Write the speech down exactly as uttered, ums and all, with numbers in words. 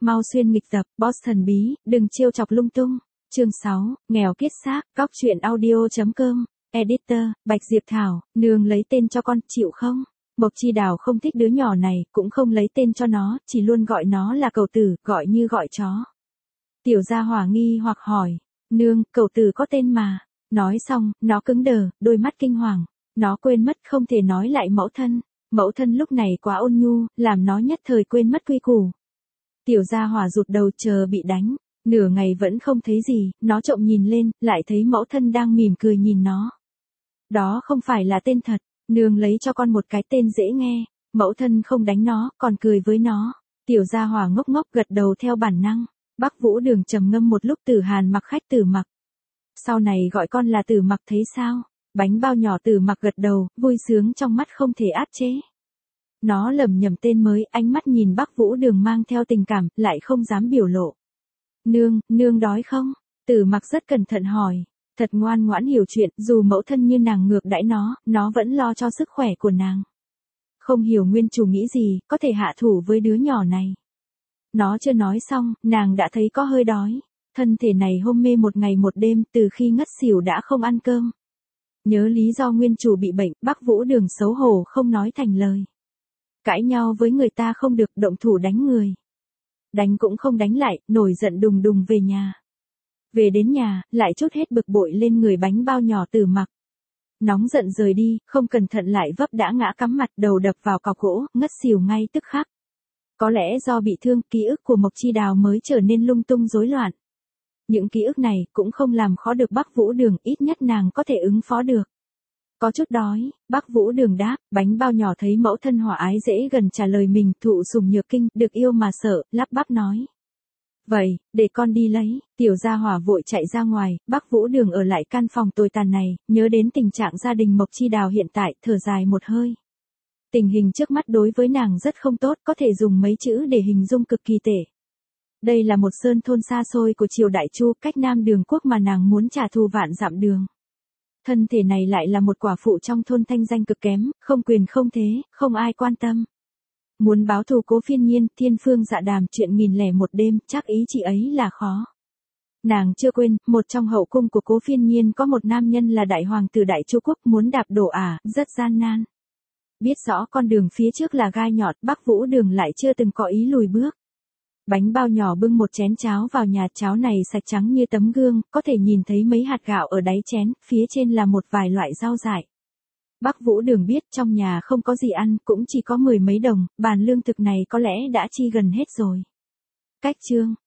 mau xuyên nghịch tập, boss thần bí, đừng trêu chọc lung tung. Chương sáu, nghèo kiết xác, cóc truyện audio.com, editor, Bạch Diệp Thảo, nương lấy tên cho con, chịu không? Mộc Chi Đào không thích đứa nhỏ này, cũng không lấy tên cho nó, chỉ luôn gọi nó là cậu tử, gọi như gọi chó. Tiểu Gia Hỏa nghi hoặc hỏi, nương, cậu tử có tên mà. Nói xong, nó cứng đờ, đôi mắt kinh hoàng. Nó quên mất không thể nói lại mẫu thân. Mẫu thân lúc này quá ôn nhu, làm nó nhất thời quên mất quy củ. Tiểu Gia Hỏa rụt đầu chờ bị đánh. Nửa ngày vẫn không thấy gì, nó trộm nhìn lên, lại thấy mẫu thân đang mỉm cười nhìn nó. Đó không phải là tên thật, nương lấy cho con một cái tên dễ nghe. Mẫu thân không đánh nó, còn cười với nó. Tiểu Gia Hỏa ngốc ngốc gật đầu theo bản năng. Bắc Vũ Đường trầm ngâm một lúc. Tử Hàn Mặc khách Tử Mặc. Sau này gọi con là Tử Mặc thấy sao? Bánh bao nhỏ Tử Mặc gật đầu, vui sướng trong mắt không thể át chế. Nó lẩm nhẩm tên mới, ánh mắt nhìn Bắc Vũ Đường mang theo tình cảm, lại không dám biểu lộ. Nương, nương đói không? Tử Mặc rất cẩn thận hỏi. Thật ngoan ngoãn hiểu chuyện, dù mẫu thân như nàng ngược đãi nó, nó vẫn lo cho sức khỏe của nàng. Không hiểu nguyên chủ nghĩ gì, có thể hạ thủ với đứa nhỏ này. Nó chưa nói xong, nàng đã thấy có hơi đói. Thân thể này hôn mê một ngày một đêm, từ khi ngất xỉu đã không ăn cơm. Nhớ lý do nguyên chủ bị bệnh, Bắc Vũ Đường xấu hổ không nói thành lời. Cãi nhau với người ta không được, động thủ đánh người. Đánh cũng không đánh lại, nổi giận đùng đùng về nhà. Về đến nhà, lại trút hết bực bội lên người bánh bao nhỏ Tử Mặc. Nóng giận rời đi, không cẩn thận lại vấp đã ngã cắm mặt đầu đập vào cọc gỗ, ngất xỉu ngay tức khắc. Có lẽ do bị thương, ký ức của Mộc Chi Đào mới trở nên lung tung rối loạn. Những ký ức này cũng không làm khó được Bắc Vũ Đường, ít nhất nàng có thể ứng phó được. Có chút đói, Bắc Vũ Đường đáp, bánh bao nhỏ thấy mẫu thân hòa ái dễ gần trả lời mình, thụ sủng nhược kinh, được yêu mà sợ, lắp bắp nói. Vậy, để con đi lấy. Tiểu Gia Hỏa vội chạy ra ngoài, Bắc Vũ Đường ở lại căn phòng tồi tàn này, nhớ đến tình trạng gia đình Mộc Chi Đào hiện tại, thở dài một hơi. Tình hình trước mắt đối với nàng rất không tốt, có thể dùng mấy chữ để hình dung cực kỳ tệ. Đây là một sơn thôn xa xôi của triều Đại Chu, cách Nam Đường quốc mà nàng muốn trả thù vạn dặm đường. Thân thể này lại là một quả phụ trong thôn thanh danh cực kém, không quyền không thế, không ai quan tâm. Muốn báo thù Cố Phiên Nhiên, Thiên Phương Dạ Đàm chuyện nghìn lẻ một đêm, chắc ý chị ấy là khó. Nàng chưa quên, một trong hậu cung của Cố Phiên Nhiên có một nam nhân là đại hoàng tử Đại Chu quốc, muốn đạp đổ ả, rất gian nan. Biết rõ con đường phía trước là gai nhọn, Bắc Vũ Đường lại chưa từng có ý lùi bước. Bánh bao nhỏ bưng một chén cháo vào nhà, cháo này sạch trắng như tấm gương, có thể nhìn thấy mấy hạt gạo ở đáy chén, phía trên là một vài loại rau dại. Bắc Vũ Đường biết trong nhà không có gì ăn, cũng chỉ có mười mấy đồng, bàn lương thực này có lẽ đã chi gần hết rồi. Cách chương